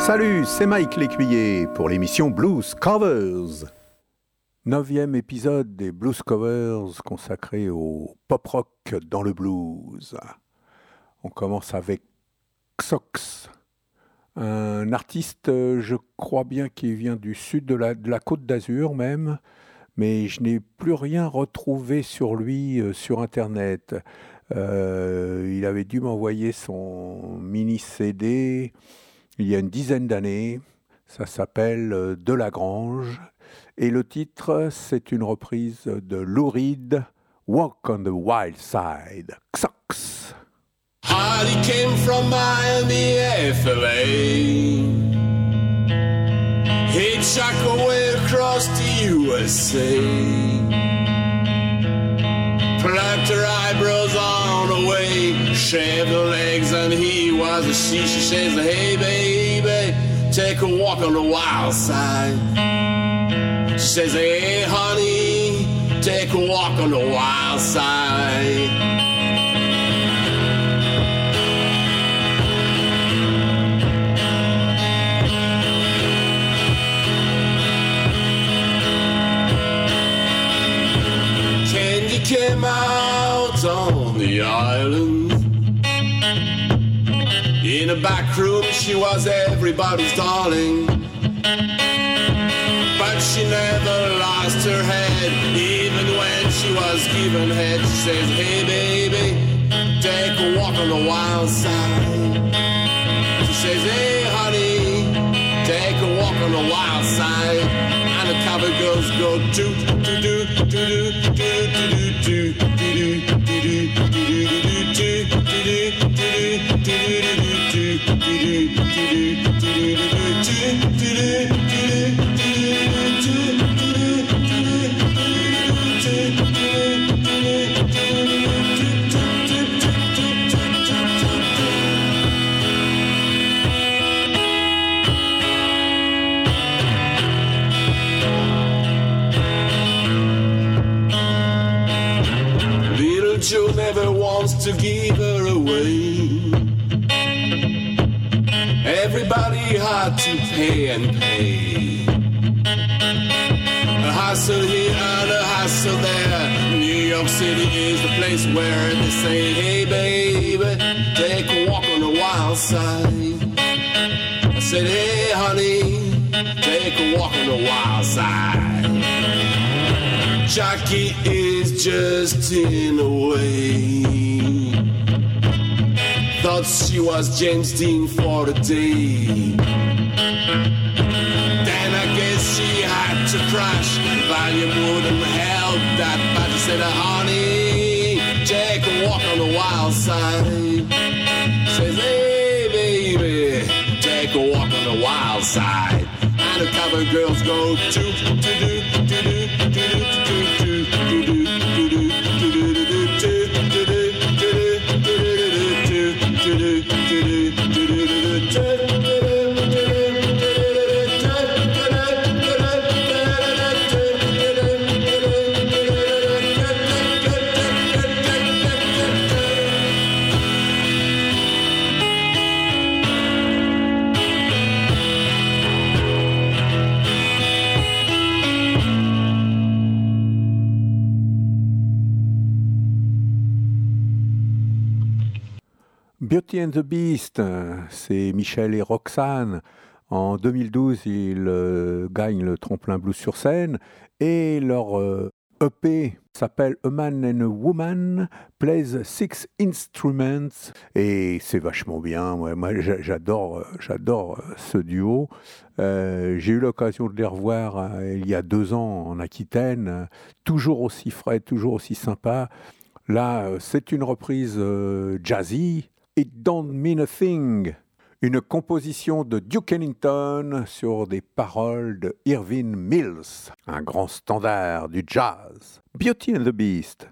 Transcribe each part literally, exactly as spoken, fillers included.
Salut, c'est Mike L'Écuyer pour l'émission Blues Covers. Neuvième épisode des Blues Covers consacré au pop-rock dans le blues. On commence avec Xox, un artiste, je crois bien, qui vient du sud de la, de la Côte d'Azur même, mais je n'ai plus rien retrouvé sur lui euh, sur Internet. Euh, il avait dû m'envoyer son mini-C D il y a une dizaine d'années. Ça s'appelle De la Grange. Et le titre, c'est une reprise de Lou Reed, Walk on the Wild Side. Xox. Hardy came from Miami, F L A. Hitchhiked away across the U S A. Plucked her eyebrows on the way, shaved her legs, and he was a she. She says, hey baby, take a walk on the wild side. She says, hey honey, take a walk on the wild side. Came out on the island. In a back room she was everybody's darling, but she never lost her head. Even when she was given head, she says, hey baby, take a walk on the wild side. She says, hey honey, take a walk on the wild side. And the cover girls go do do do do do do do do do Joe never wants to give her away. Everybody had to pay and pay. A hustle here and a hustle there. New York City is the place where they say, hey baby, take a walk on the wild side. I said, hey honey, take a walk on the wild side. Jackie is just in a way. Thought she was James Dean for the day. Then I guess she had to crash. Volume wouldn't help that, but she said, honey, take a walk on the wild side. Says, hey baby, take a walk on the wild side. And the cover girls go do do do do do do do do do Beauty and the Beast, c'est Michel et Roxane. En deux mille douze, ils euh, gagnent le tremplin blues sur scène et leur euh, E P s'appelle A Man and a Woman Plays Six Instruments et c'est vachement bien. Ouais, moi, j'adore, j'adore ce duo. Euh, j'ai eu l'occasion de les revoir euh, il y a deux ans en Aquitaine, euh, toujours aussi frais, toujours aussi sympa. Là, euh, c'est une reprise euh, jazzy. It Don't Mean a Thing, une composition de Duke Ellington sur des paroles de Irving Mills, un grand standard du jazz. Beauty and the Beast.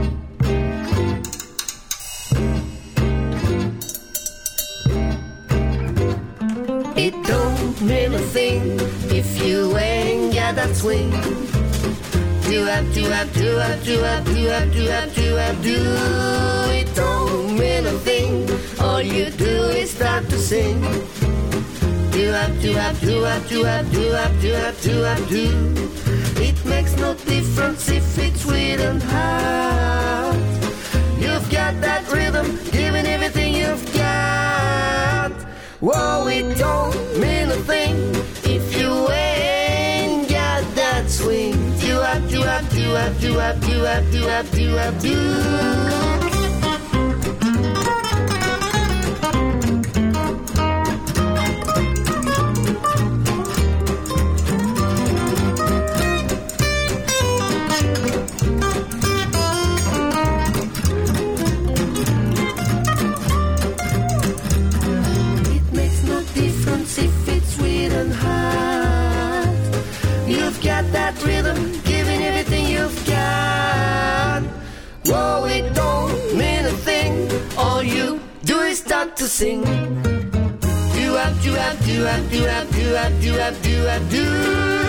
It don't mean a thing if you ain't got that swing. Do up, do up, do up, do up, do up, do up, do up, do. It don't mean a thing. All you do is start to sing. do up, do up, do up, do up, do up, do up, do up, do. It makes no difference if it's sweet and hot. You've got that rhythm, giving everything you've got. Whoa, it don't mean a thing if you ain't got that swing. Do up, do up, do up, do up, do up, do up, do up, do. If it's sweet and hot, you've got that rhythm, giving everything you've got. Whoa, it don't mean a thing. All you do is start to sing. Do up, do up, do up, do up, do up, do up, do up, do.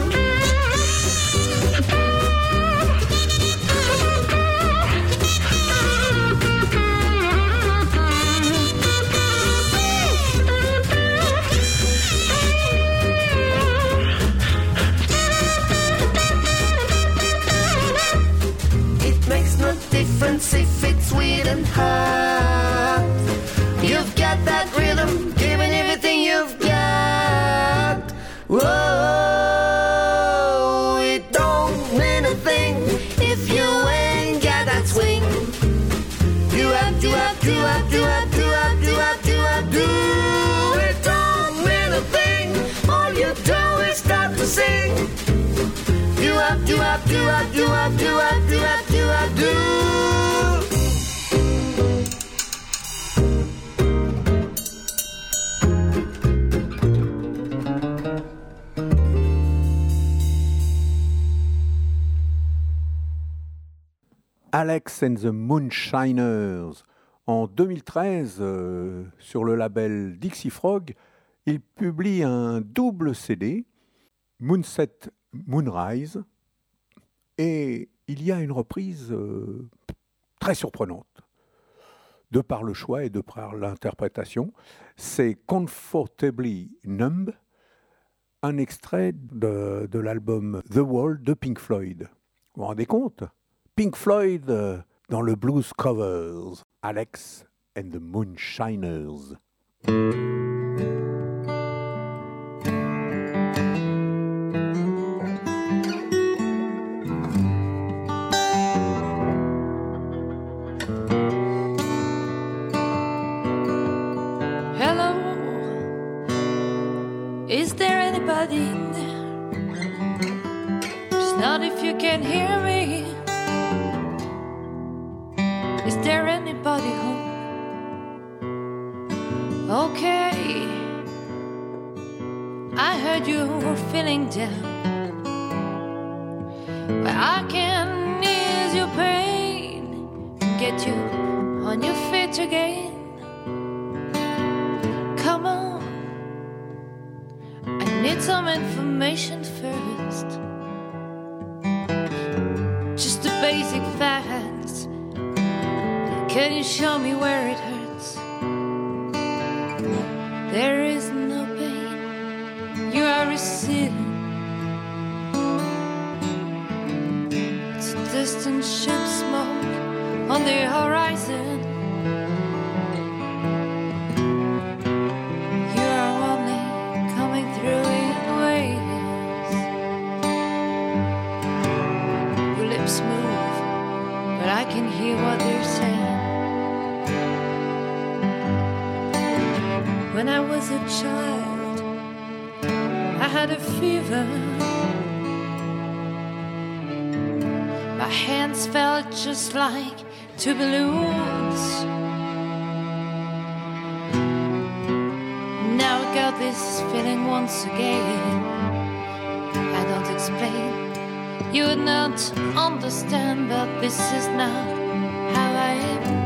Difference if it's sweet and hot. You've got that rhythm, giving everything you've got. Whoa, it don't mean a thing if you ain't got that swing. Do up, do up, do up, do up, do up, do up, do up, do. It don't mean a thing. All you do is start to sing. Do up, do up, do up, do up, do up, do up, do up, do. Alex and the Moonshiners. En deux mille treize, euh, sur le label Dixie Frog, il publie un double C D, Moonset Moonrise, et il y a une reprise euh, très surprenante, de par le choix et de par l'interprétation. C'est Comfortably Numb, un extrait de, de l'album The Wall de Pink Floyd. Vous vous rendez compte ? Pink Floyd euh, dans le Blues Covers, Alex and the Moonshiners. Hello, is there anybody in there? Just not if you can hear me. Is there anybody home? Okay, I heard you were feeling down, but I can ease your pain and get you on your feet again. Come on, I need some information first, just the basic facts. Can you show me where it hurts? There is no pain you are receiving. It's a distant ship smoke on the horizon. You are only coming through in waves. Your lips move, but I can hear what they're saying. When I was a child, I had a fever. My hands felt just like two balloons. Now I got this feeling once again. I don't explain, you would not understand, but this is not how I am.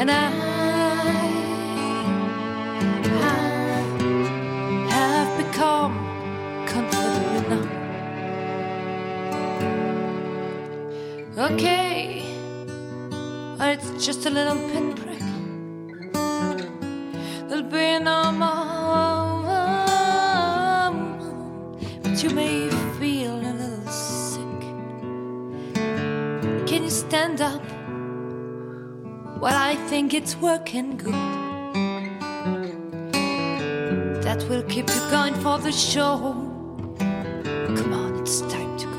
and I, I have become comfortable now. Okay, well, it's just a little pinprick. There'll be no more, but you may feel a little sick. Can you stand up? Well, I think it's working good. That will keep you going for the show. Come on, it's time to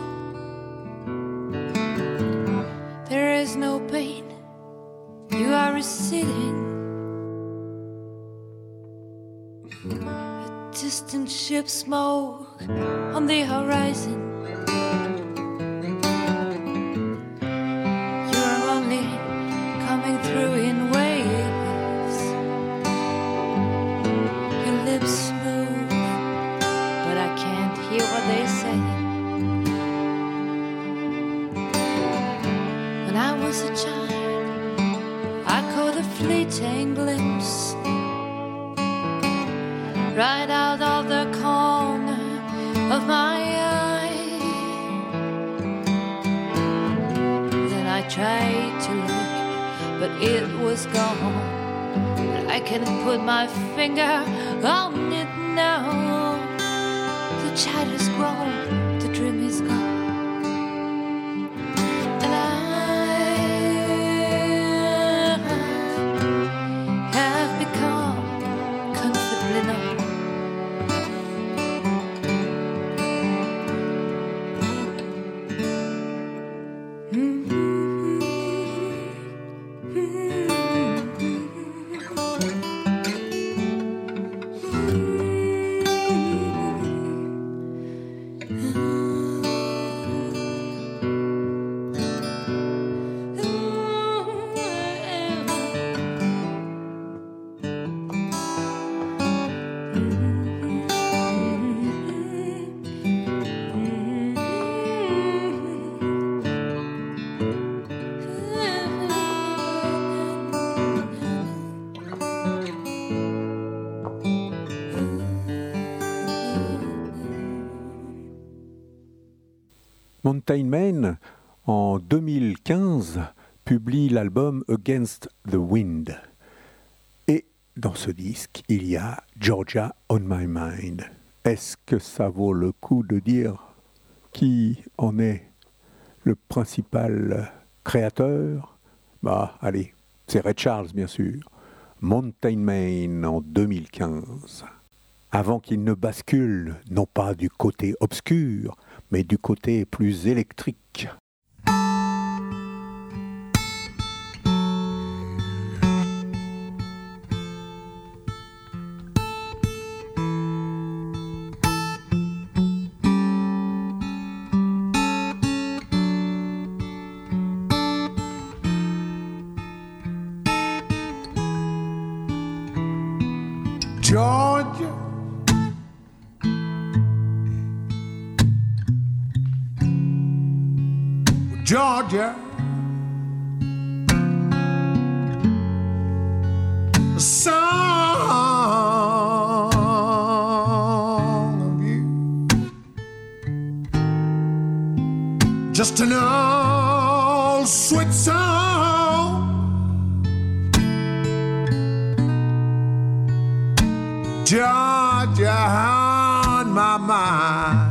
go. There is no pain. You are receding. A distant ship smoke on the horizon. You're only coming through in waves. Your lips move, but I can't hear what they say. When I was a child, I caught a fleeting glimpse right out of the corner of my eye. Then I tried to look, but it was gone. I can put my finger on it now. The child has grown, the dream is gone. And I have become comfortable enough. Mountain Men, en deux mille quinze, publie l'album Against the Wind. Et dans ce disque, il y a Georgia on My Mind. Est-ce que ça vaut le coup de dire qui en est le principal créateur? Bah, allez, c'est Ray Charles, bien sûr. Mountain Men en deux mille quinze. Avant qu'il ne bascule, non pas du côté obscur, mais du côté plus électrique. Georgia, Georgia, a song of you, just an old sweet song, Georgia on my mind.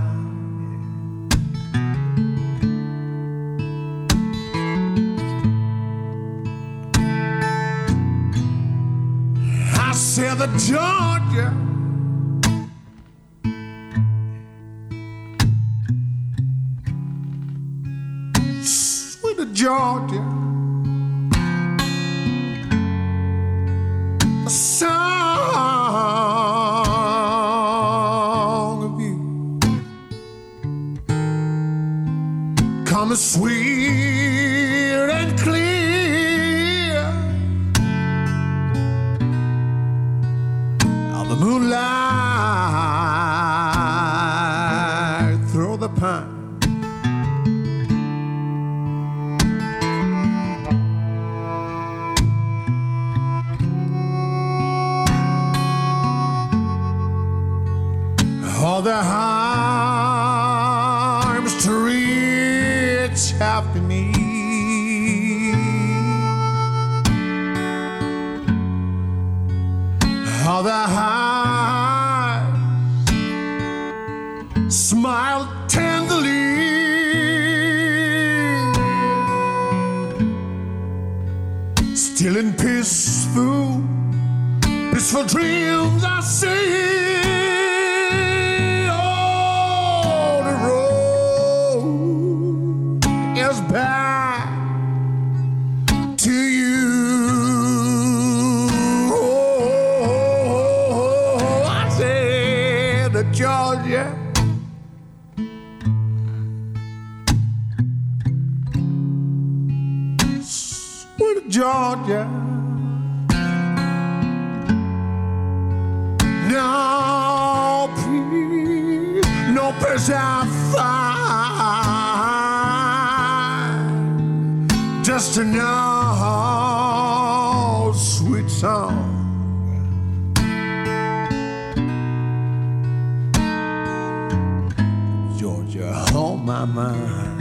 I said the Georgia, sweet Georgia, a song of you, coming sweet and clear. The moonlight through the pine, All the arms to reach after me. All the eyes smile tenderly. Still in peaceful, peaceful dreams I see. Oh, the road is back to you. Oh, I said to Georgia. Sweet Georgia. No peace, no peace I find. Just an old sweet song. Georgia on my mind.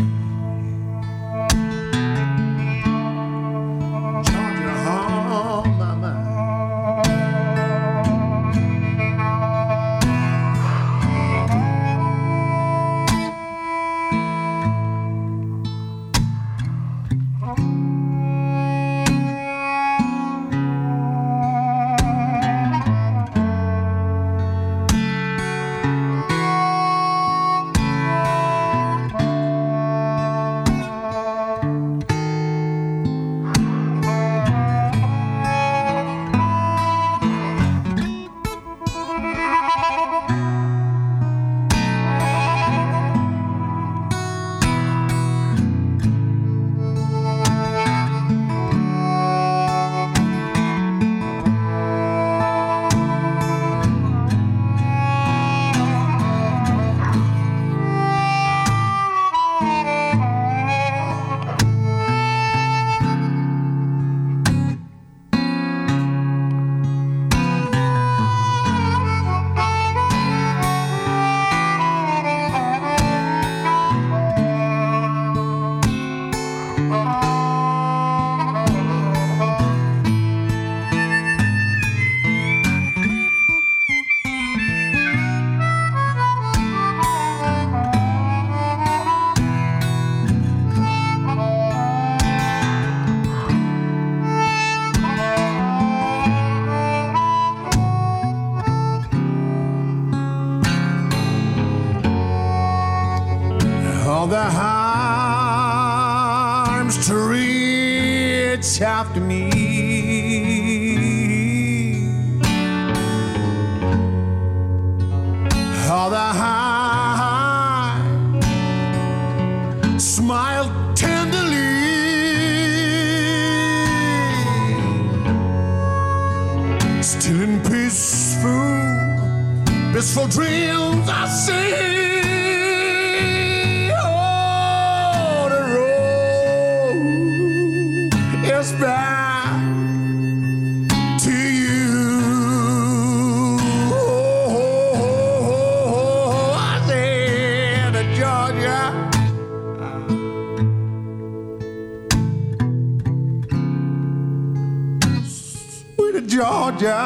Georgia on my mind. All the arms to reach after me. All the eyes smile tenderly. Still in peaceful, blissful dreams I see. Back to you. Oh, I said to Georgia. Sweet Georgia.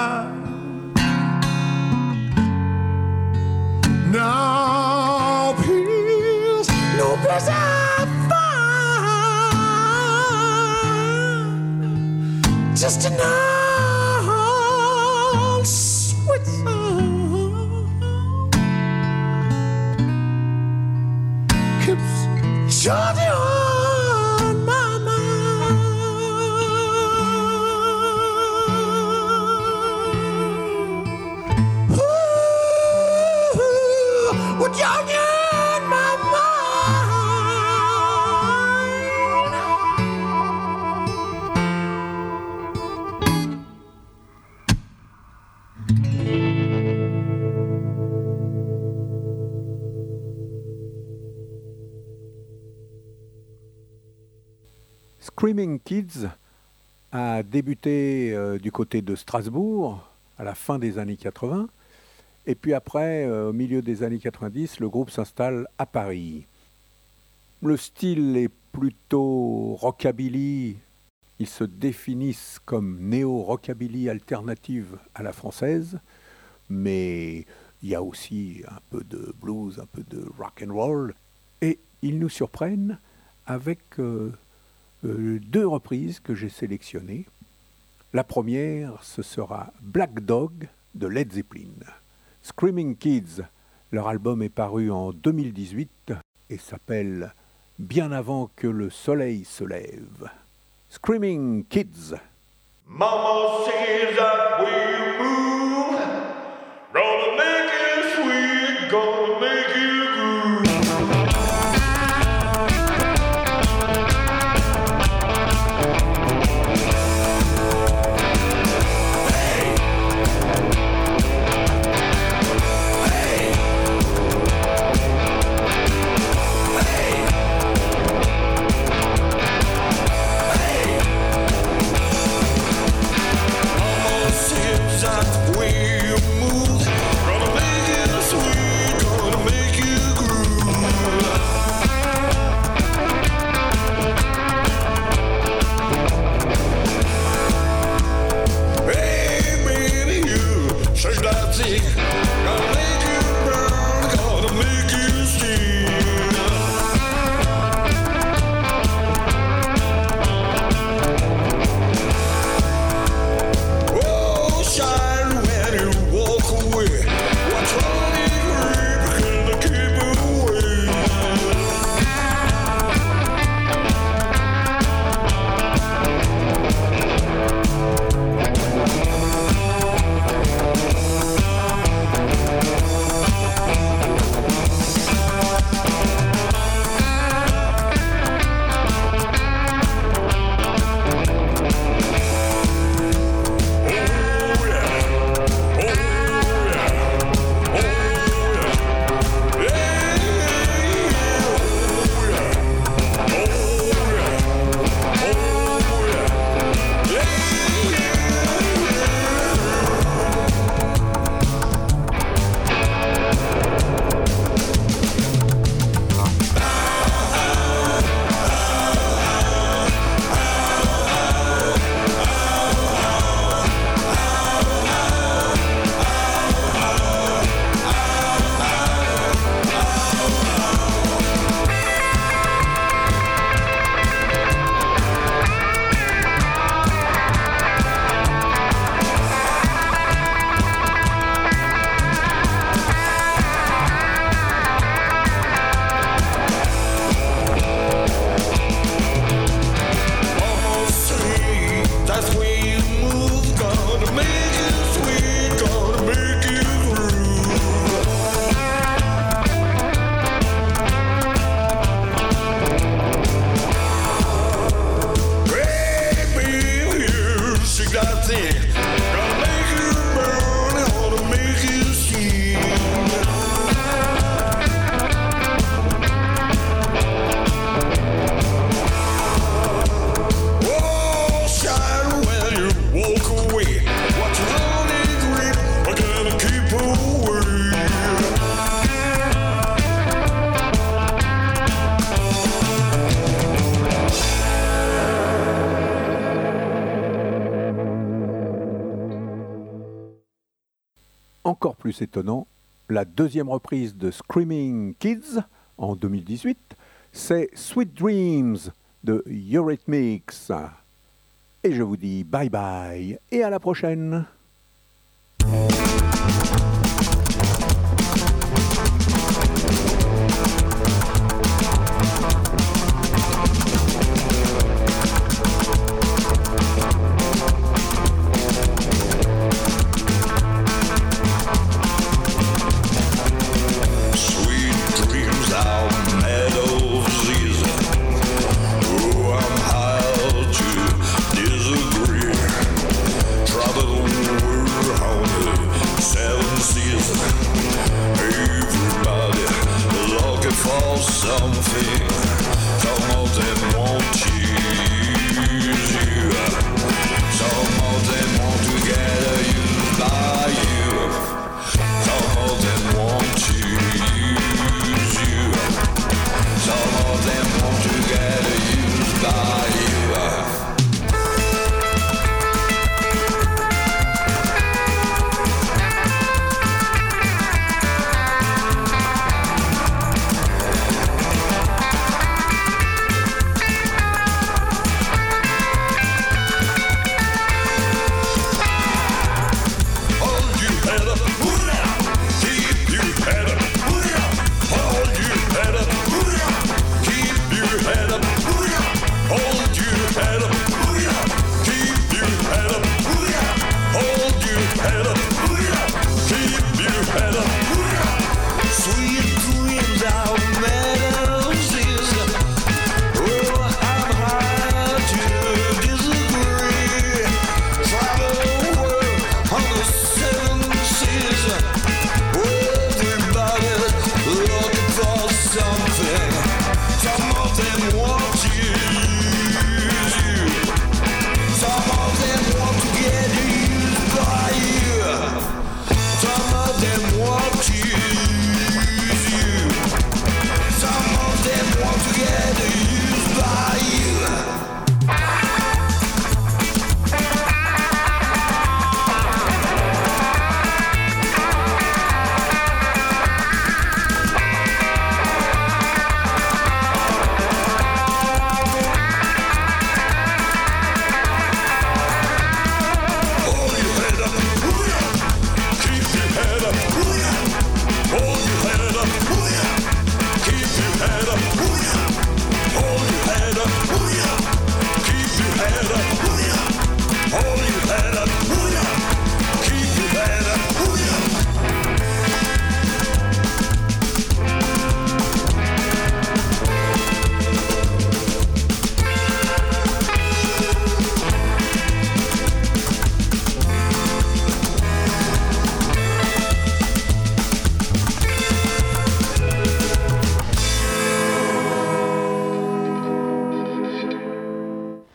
No peace, no peace I find. Just an old sweet song keeps Georgia on my mind. Ooh, with Georgia on my Screaming Kids a débuté euh, du côté de Strasbourg à la fin des années quatre-vingts Et puis après, euh, au milieu des années quatre-vingt-dix, le groupe s'installe à Paris. Le style est plutôt rockabilly. Ils se définissent comme néo-rockabilly alternative à la française, mais il y a aussi un peu de blues, un peu de rock and roll. Et ils nous surprennent avec euh, euh, deux reprises que j'ai sélectionnées. La première, ce sera Black Dog de Led Zeppelin. Screaming Kids, leur album est paru en deux mille dix-huit et s'appelle Bien avant que le soleil se lève. Screaming Kids. Mama says that we move, gonna make it sweet, gonna make it groove. Encore plus étonnant, la deuxième reprise de Screaming Kids en deux mille dix-huit, c'est Sweet Dreams de Eurythmics. Et je vous dis bye bye et à la prochaine. Disagree. Try to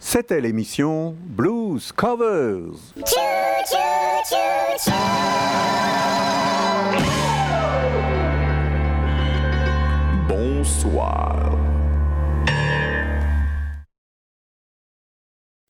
C'était l'émission Blues Covers. Bonsoir.